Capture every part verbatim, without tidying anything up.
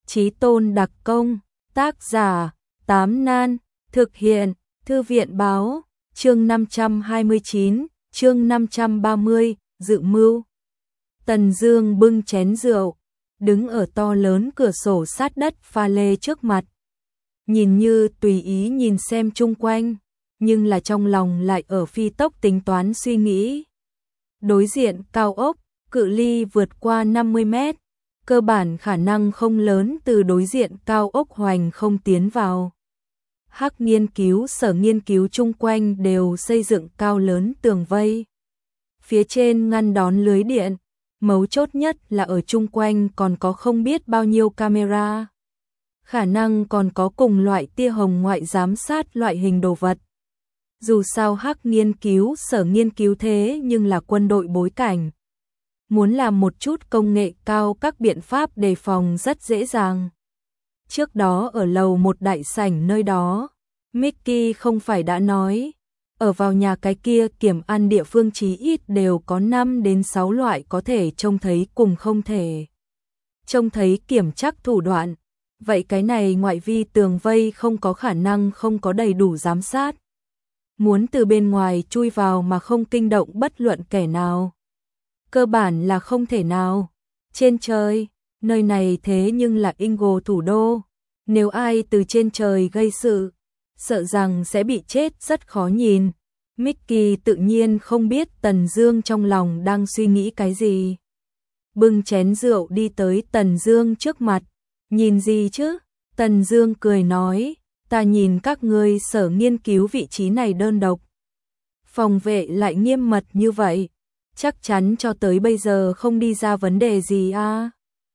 Chí Tôn đặc công, tác giả, Tám Nan, thực hiện, Thư viện báo, chương năm trăm hai mươi chín, chương năm trăm ba mươi, dự mưu. Tần Dương bưng chén rượu, đứng ở to lớn cửa sổ sát đất pha lê trước mặt. Nhìn như tùy ý nhìn xem chung quanh, nhưng là trong lòng lại ở phi tốc tính toán suy nghĩ. Đối diện cao ốc, cự ly vượt qua năm mươi mét, cơ bản khả năng không lớn từ đối diện cao ốc hoành không tiến vào. Hắc nghiên cứu sở nghiên cứu chung quanh đều xây dựng cao lớn tường vây. Phía trên ngăn đón lưới điện, mấu chốt nhất là ở chung quanh còn có không biết bao nhiêu camera. Khả năng còn có cùng loại tia hồng ngoại giám sát loại hình đồ vật. Dù sao Hắc nghiên cứu sở nghiên cứu thế nhưng là quân đội bối cảnh. Muốn làm một chút công nghệ cao các biện pháp đề phòng rất dễ dàng. Trước đó ở lầu một đại sảnh nơi đó, Mickey không phải đã nói, ở vào nhà cái kia kiểm ăn địa phương chí ít đều có năm đến sáu loại có thể trông thấy cùng không thể trông thấy kiểm trắc thủ đoạn. Vậy cái này ngoại vi tường vây không có khả năng không có đầy đủ giám sát. Muốn từ bên ngoài chui vào mà không kinh động bất luận kẻ nào, cơ bản là không thể nào. Trên trời, nơi này thế nhưng là Ingo thủ đô, nếu ai từ trên trời gây sự, sợ rằng sẽ bị chết rất khó nhìn. Mickey tự nhiên không biết Tần Dương trong lòng đang suy nghĩ cái gì. Bưng chén rượu đi tới Tần Dương trước mặt, nhìn gì chứ? Tần Dương cười nói, ta nhìn các ngươi sở nghiên cứu vị trí này đơn độc. Phòng vệ lại nghiêm mật như vậy, chắc chắn cho tới bây giờ không đi ra vấn đề gì à?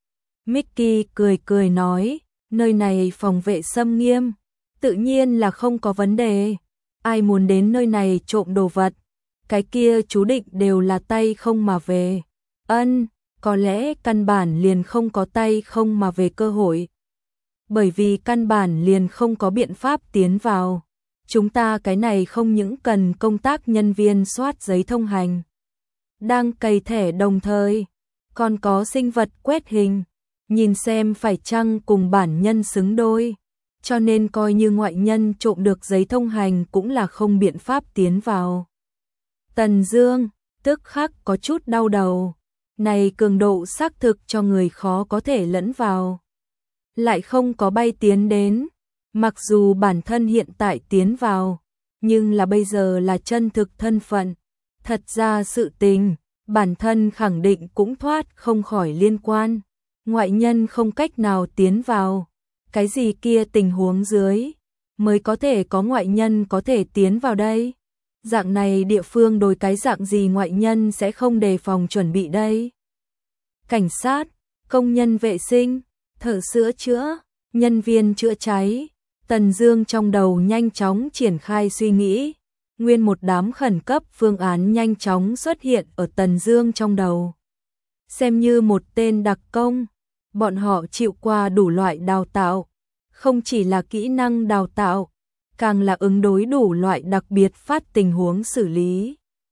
Mickey cười cười nói, nơi này phòng vệ xâm nghiêm, tự nhiên là không có vấn đề. Ai muốn đến nơi này trộm đồ vật, cái kia chú định đều là tay không mà về. Ân, có lẽ căn bản liền không có tay không mà về cơ hội. Bởi vì căn bản liền không có biện pháp tiến vào. Chúng ta cái này không những cần công tác nhân viên soát giấy thông hành, đang cày thẻ đồng thời, còn có sinh vật quét hình, nhìn xem phải chăng cùng bản nhân xứng đôi. Cho nên coi như ngoại nhân trộm được giấy thông hành cũng là không biện pháp tiến vào. Tần Dương tức khắc có chút đau đầu. Này cường độ xác thực cho người khó có thể lẫn vào. Lại không có bay tiến đến. Mặc dù bản thân hiện tại tiến vào, nhưng là bây giờ là chân thực thân phận. Thật ra sự tình, bản thân khẳng định cũng thoát không khỏi liên quan. Ngoại nhân không cách nào tiến vào. Cái gì kia tình huống dưới mới có thể có ngoại nhân có thể tiến vào đây? Dạng này địa phương đối cái dạng gì ngoại nhân sẽ không đề phòng chuẩn bị đây? Cảnh sát, công nhân vệ sinh, thợ sửa chữa, nhân viên chữa cháy. Tần Dương trong đầu nhanh chóng triển khai suy nghĩ. Nguyên một đám khẩn cấp phương án nhanh chóng xuất hiện ở Tần Dương trong đầu. Xem như một tên đặc công, bọn họ chịu qua đủ loại đào tạo, không chỉ là kỹ năng đào tạo, càng là ứng đối đủ loại đặc biệt phát tình huống xử lý.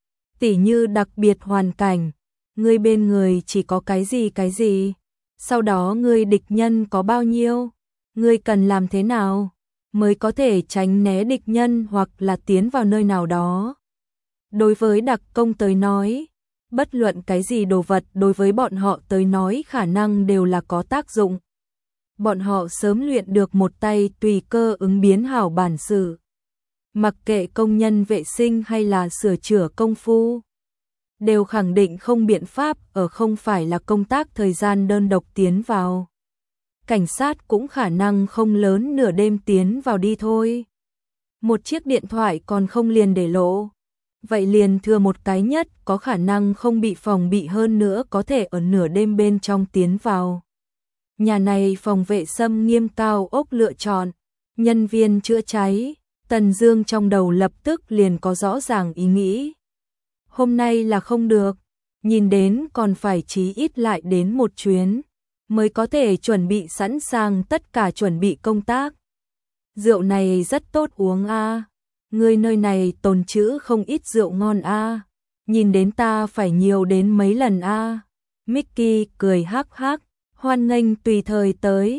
Tỉ như đặc biệt hoàn cảnh, ngươi bên người chỉ có cái gì cái gì, sau đó ngươi địch nhân có bao nhiêu, ngươi cần làm thế nào mới có thể tránh né địch nhân hoặc là tiến vào nơi nào đó. Đối với đặc công tới nói, bất luận cái gì đồ vật đối với bọn họ tới nói khả năng đều là có tác dụng. Bọn họ sớm luyện được một tay tùy cơ ứng biến hảo bản sự. Mặc kệ công nhân vệ sinh hay là sửa chữa công phu, đều khẳng định không biện pháp ở không phải là công tác thời gian đơn độc tiến vào. Cảnh sát cũng khả năng không lớn nửa đêm tiến vào đi thôi. Một chiếc điện thoại còn không liền để lộ. Vậy liền thừa một cái nhất có khả năng không bị phòng bị hơn nữa có thể ở nửa đêm bên trong tiến vào. Nhà này phòng vệ xâm nghiêm cao ốc lựa chọn, nhân viên chữa cháy, Tần Dương trong đầu lập tức liền có rõ ràng ý nghĩ. Hôm nay là không được, nhìn đến còn phải chí ít lại đến một chuyến, mới có thể chuẩn bị sẵn sàng tất cả chuẩn bị công tác. Rượu này rất tốt uống a. À. Ngươi nơi này tồn trữ không ít rượu ngon a. À. Nhìn đến ta phải nhiều đến mấy lần a. À. Mickey cười hắc hắc, hoan nghênh tùy thời tới.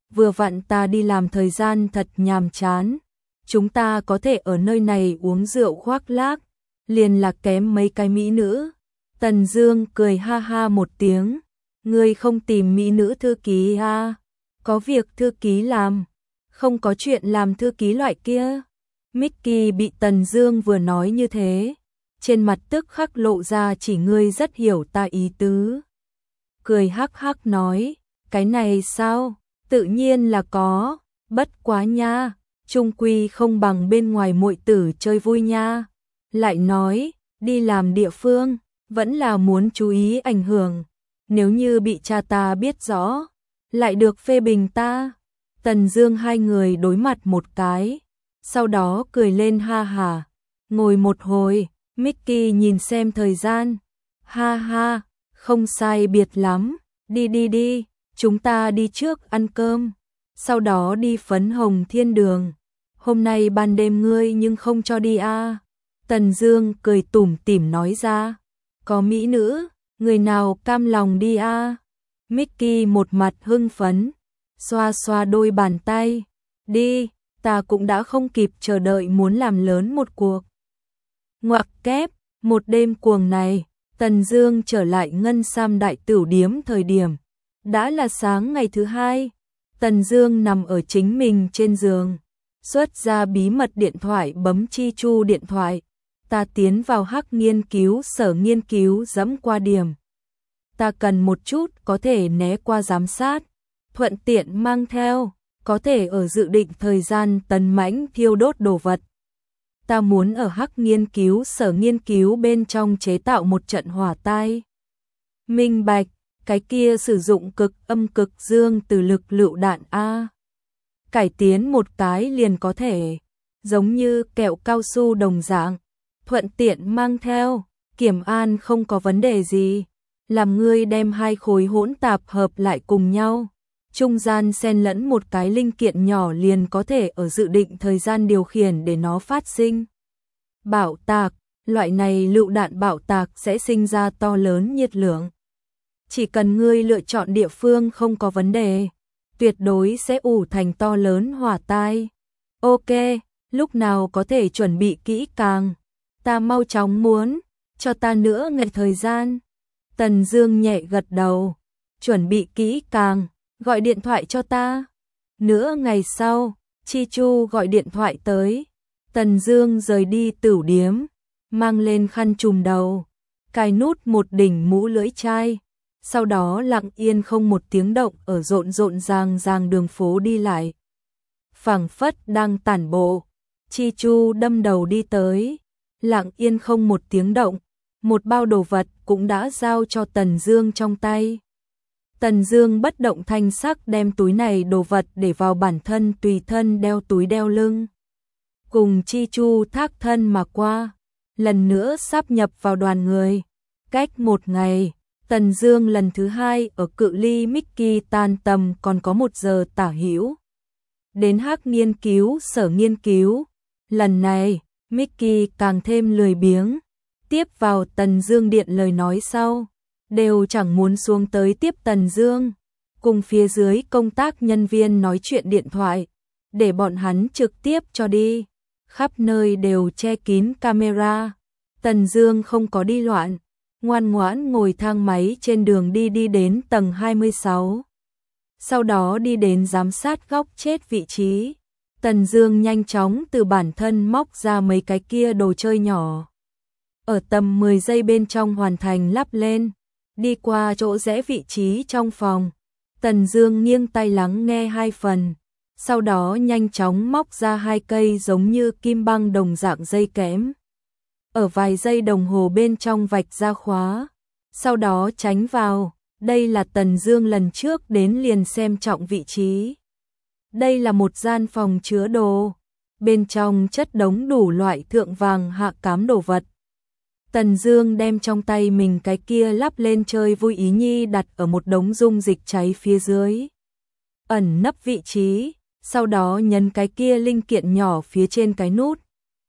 vừa vặn ta đi làm thời gian thật nhàm chán. Chúng ta có thể ở nơi này uống rượu khoác lác, liền là kém mấy cái mỹ nữ. Tần Dương cười ha ha một tiếng, ngươi không tìm mỹ nữ thư ký à? Có việc thư ký làm, không có chuyện làm thư ký loại kia. Mickey bị Tần Dương vừa nói như thế, trên mặt tức khắc lộ ra chỉ ngươi rất hiểu ta ý tứ. Cười hắc hắc nói, cái này sao, tự nhiên là có, bất quá nha, chung quy không bằng bên ngoài muội tử chơi vui nha. Lại nói, đi làm địa phương, vẫn là muốn chú ý ảnh hưởng, nếu như bị cha ta biết rõ, lại được phê bình ta. Tần Dương hai người đối mặt một cái, sau đó cười lên ha hà. Ngồi một hồi, Mickey nhìn xem thời gian, ha ha, không sai biệt lắm, đi đi đi, chúng ta đi trước ăn cơm, sau đó đi phấn hồng thiên đường. Hôm nay ban đêm ngươi nhưng không cho đi à? Tần Dương cười tủm tỉm nói ra, có mỹ nữ, người nào cam lòng đi à? Mickey một mặt hưng phấn, xoa xoa đôi bàn tay, đi, ta cũng đã không kịp chờ đợi muốn làm lớn một cuộc. Ngoặc kép, một đêm cuồng này, Tần Dương trở lại Ngân Sam Đại Tửu Điếm thời điểm đã là sáng ngày thứ hai. Tần Dương nằm ở chính mình trên giường, xuất ra bí mật điện thoại bấm Chi Chu điện thoại. Ta tiến vào Hắc nghiên cứu sở nghiên cứu dẫm qua điểm. Ta cần một chút có thể né qua giám sát, thuận tiện mang theo, có thể ở dự định thời gian tấn mãnh thiêu đốt đồ vật. Ta muốn ở Hắc nghiên cứu sở nghiên cứu bên trong chế tạo một trận hỏa tai. Minh bạch, cái kia sử dụng cực âm cực dương từ lực lựu đạn A. Cải tiến một cái liền có thể, giống như kẹo cao su đồng dạng, thuận tiện mang theo, kiểm an không có vấn đề gì. Làm ngươi đem hai khối hỗn tạp hợp lại cùng nhau, trung gian xen lẫn một cái linh kiện nhỏ liền có thể ở dự định thời gian điều khiển để nó phát sinh bạo tạc. Loại này lựu đạn bạo tạc sẽ sinh ra to lớn nhiệt lượng. Chỉ cần ngươi lựa chọn địa phương không có vấn đề, tuyệt đối sẽ ủ thành to lớn hỏa tai. Ok, lúc nào có thể chuẩn bị kỹ càng? Ta mau chóng muốn, cho ta nữa ngày thời gian. Tần Dương nhẹ gật đầu, chuẩn bị kỹ càng, gọi điện thoại cho ta. Nửa ngày sau, Chi Chu gọi điện thoại tới. Tần Dương rời đi tửu điếm, mang lên khăn trùm đầu, cài nút một đỉnh mũ lưỡi chai, sau đó lặng yên không một tiếng động ở rộn rộn ràng ràng đường phố đi lại. Phảng phất đang tản bộ, Chi Chu đâm đầu đi tới, lặng yên không một tiếng động, một bao đồ vật cũng đã giao cho Tần Dương trong tay. Tần Dương bất động thanh sắc đem túi này đồ vật để vào bản thân tùy thân đeo túi đeo lưng. Cùng Chi Chu thác thân mà qua, lần nữa sáp nhập vào đoàn người. Cách một ngày, Tần Dương lần thứ hai ở cự ly Mickey tan tầm còn có một giờ tả hữu. Đến Hắc nghiên cứu sở nghiên cứu, lần này, Mickey càng thêm lười biếng. Tiếp vào Tần Dương điện lời nói sau, đều chẳng muốn xuống tới tiếp Tần Dương, cùng phía dưới công tác nhân viên nói chuyện điện thoại, để bọn hắn trực tiếp cho đi. Khắp nơi đều che kín camera. Tần Dương không có đi loạn, ngoan ngoãn ngồi thang máy trên đường đi đi đến tầng hai mươi sáu. Sau đó đi đến giám sát góc chết vị trí. Tần Dương nhanh chóng từ bản thân móc ra mấy cái kia đồ chơi nhỏ. Ở tầm mười giây bên trong hoàn thành lắp lên, đi qua chỗ rẽ vị trí trong phòng. Tần Dương nghiêng tai lắng nghe hai phần, sau đó nhanh chóng móc ra hai cây giống như kim băng đồng dạng dây kẽm. Ở vài giây đồng hồ bên trong vạch ra khóa, sau đó tránh vào. Đây là Tần Dương lần trước đến liền xem trọng vị trí. Đây là một gian phòng chứa đồ, bên trong chất đống đủ loại thượng vàng hạ cám đồ vật. Tần Dương đem trong tay mình cái kia lắp lên chơi vui ý nhi đặt ở một đống dung dịch cháy phía dưới, ẩn nấp vị trí, sau đó nhấn cái kia linh kiện nhỏ phía trên cái nút.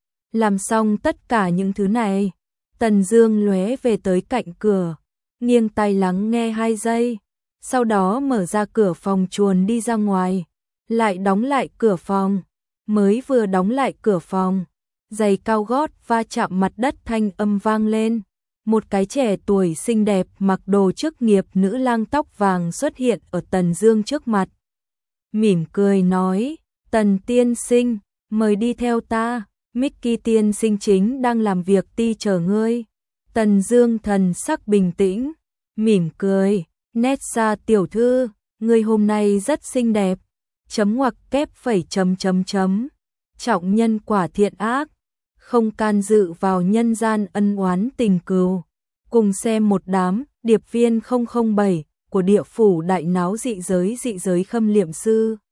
Làm xong tất cả những thứ này, Tần Dương lóe về tới cạnh cửa, nghiêng tai lắng nghe hai giây, sau đó mở ra cửa phòng chuồn đi ra ngoài, lại đóng lại cửa phòng, mới vừa đóng lại cửa phòng, giày cao gót va chạm mặt đất thanh âm vang lên, một cái trẻ tuổi xinh đẹp mặc đồ chức nghiệp nữ lang tóc vàng xuất hiện ở Tần Dương trước mặt. Mỉm cười nói, Tần tiên sinh, mời đi theo ta, Mickey tiên sinh chính đang làm việc ti chờ ngươi. Tần Dương thần sắc bình tĩnh, mỉm cười, Nessa tiểu thư, ngươi hôm nay rất xinh đẹp, chấm ngoặc kép phẩy chấm chấm chấm, trọng nhân quả thiện ác, không can dự vào nhân gian ân oán tình cừu. Cùng xem một đám điệp viên không không bảy của địa phủ đại náo dị giới dị giới khâm liệm sư.